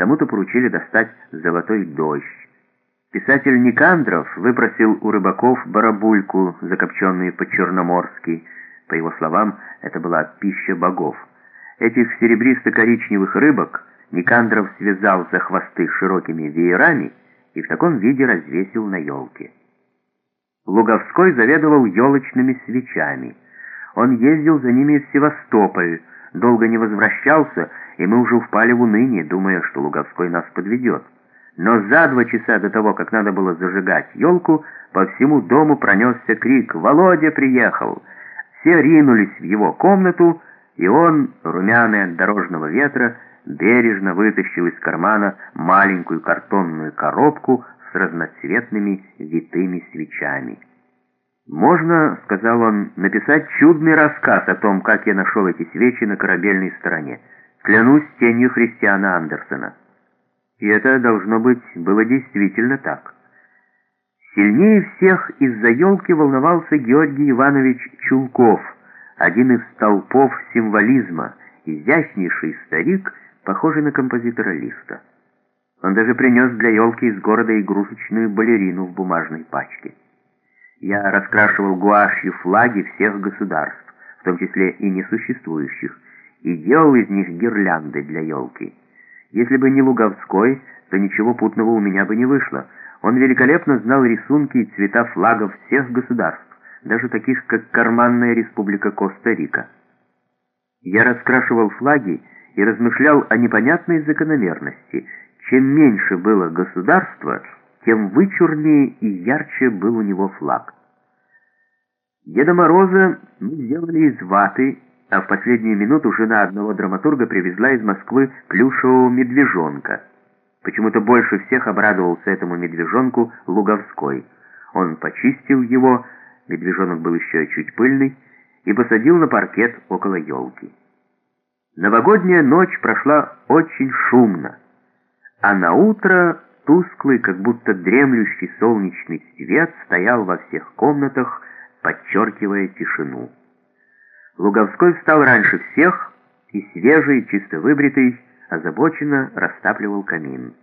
кому-то поручили достать «Золотой дождь». Писатель Никандров выпросил у рыбаков барабульку, закопченную по-черноморски. По его словам, это была пища богов. Этих серебристо-коричневых рыбок Никандров связал за хвосты широкими веерами и в таком виде развесил на елке. Луговской заведовал елочными свечами. Он ездил за ними в Севастополь, долго не возвращался, и мы уже впали в уныние, думая, что Луговской нас подведет. Но за 2 часа до того, как надо было зажигать елку, по всему дому пронесся крик: «Володя приехал!». Все ринулись в его комнату, и он, румяный от дорожного ветра, бережно вытащил из кармана маленькую картонную коробку с разноцветными витыми свечами. «Можно, — сказал он, — написать чудный рассказ о том, как я нашел эти свечи на корабельной стороне. Клянусь тенью Христиана Андерсена». И это, должно быть, было действительно так. Сильнее всех из-за елки волновался Георгий Иванович Чулков, один из столпов символизма, изящнейший старик, похожий на композитора Листа. Он даже принес для елки из города игрушечную балерину в бумажной пачке. Я раскрашивал гуашью флаги всех государств, в том числе и несуществующих, и делал из них гирлянды для елки. Если бы не Луговской, то ничего путного у меня бы не вышло. Он великолепно знал рисунки и цвета флагов всех государств, даже таких, как карманная республика Коста-Рика. Я раскрашивал флаги и размышлял о непонятной закономерности. Чем меньше было государства, тем вычурнее и ярче был у него флаг. Деда Мороза мы сделали из ваты, а в последнюю минуту жена одного драматурга привезла из Москвы плюшевого медвежонка. Почему-то больше всех обрадовался этому медвежонку Луговской. Он почистил его, медвежонок был еще чуть пыльный, и посадил на паркет около елки. Новогодняя ночь прошла очень шумно, а наутро тусклый, как будто дремлющий солнечный свет стоял во всех комнатах, подчеркивая тишину. Луговской встал раньше всех и, свежий, чисто выбритый, озабоченно растапливал камин.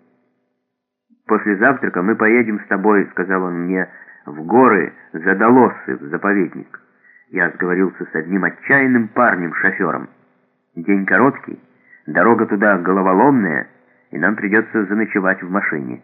«После завтрака мы поедем с тобой, — сказал он мне, — в горы за Долосы, в заповедник. Я сговорился с одним отчаянным парнем-шофером. День короткий, дорога туда головоломная, и нам придется заночевать в машине».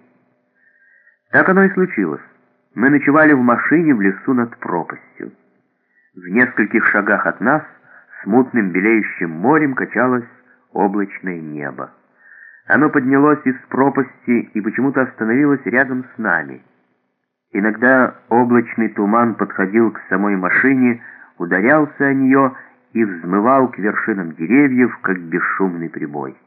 Так оно и случилось. Мы ночевали в машине в лесу над пропастью. В нескольких шагах от нас смутным белеющим морем качалось облачное небо. Оно поднялось из пропасти и почему-то остановилось рядом с нами. Иногда облачный туман подходил к самой машине, ударялся о нее и взмывал к вершинам деревьев, как бесшумный прибой.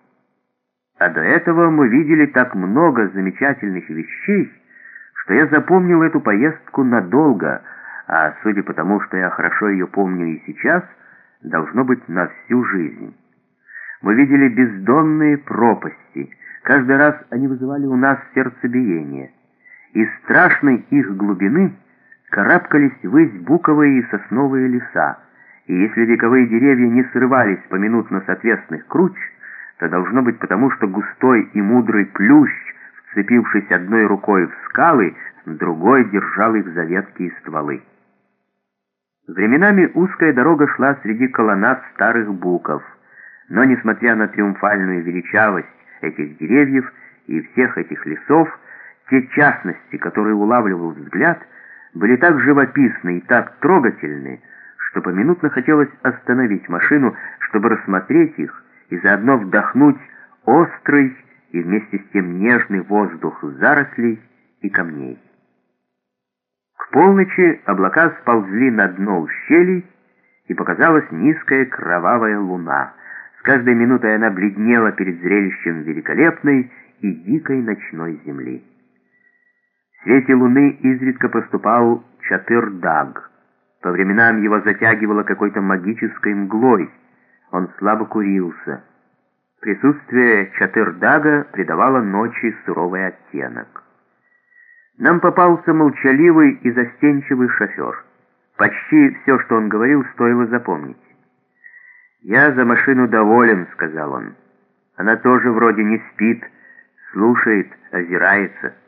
А до этого мы видели так много замечательных вещей, что я запомнил эту поездку надолго, а судя по тому, что я хорошо ее помню и сейчас, должно быть на всю жизнь. Мы видели бездонные пропасти. Каждый раз они вызывали у нас сердцебиение. Из страшной их глубины карабкались ввысь буковые и сосновые леса, и если вековые деревья не срывались поминутно с отвесных круч, то должно быть потому, что густой и мудрый плющ, вцепившись одной рукой в скалы, другой держал их за ветки и стволы. Временами узкая дорога шла среди колоннад старых буков, но, несмотря на триумфальную величавость этих деревьев и всех этих лесов, те частности, которые улавливал взгляд, были так живописны и так трогательны, что поминутно хотелось остановить машину, чтобы рассмотреть их и заодно вдохнуть острый и вместе с тем нежный воздух зарослей и камней. К полночи облака сползли на дно ущелий, и показалась низкая кровавая луна. С каждой минутой она бледнела перед зрелищем великолепной и дикой ночной земли. В свете луны изредка проступал Чатыр-Даг. По временам его затягивало какой-то магической мглой. Он слабо курился. Присутствие Чатыр-Дага придавало ночи суровый оттенок. Нам попался молчаливый и застенчивый шофер. Почти все, что он говорил, стоило запомнить. «Я за машину доволен», — сказал он. «Она тоже вроде не спит, слушает, озирается.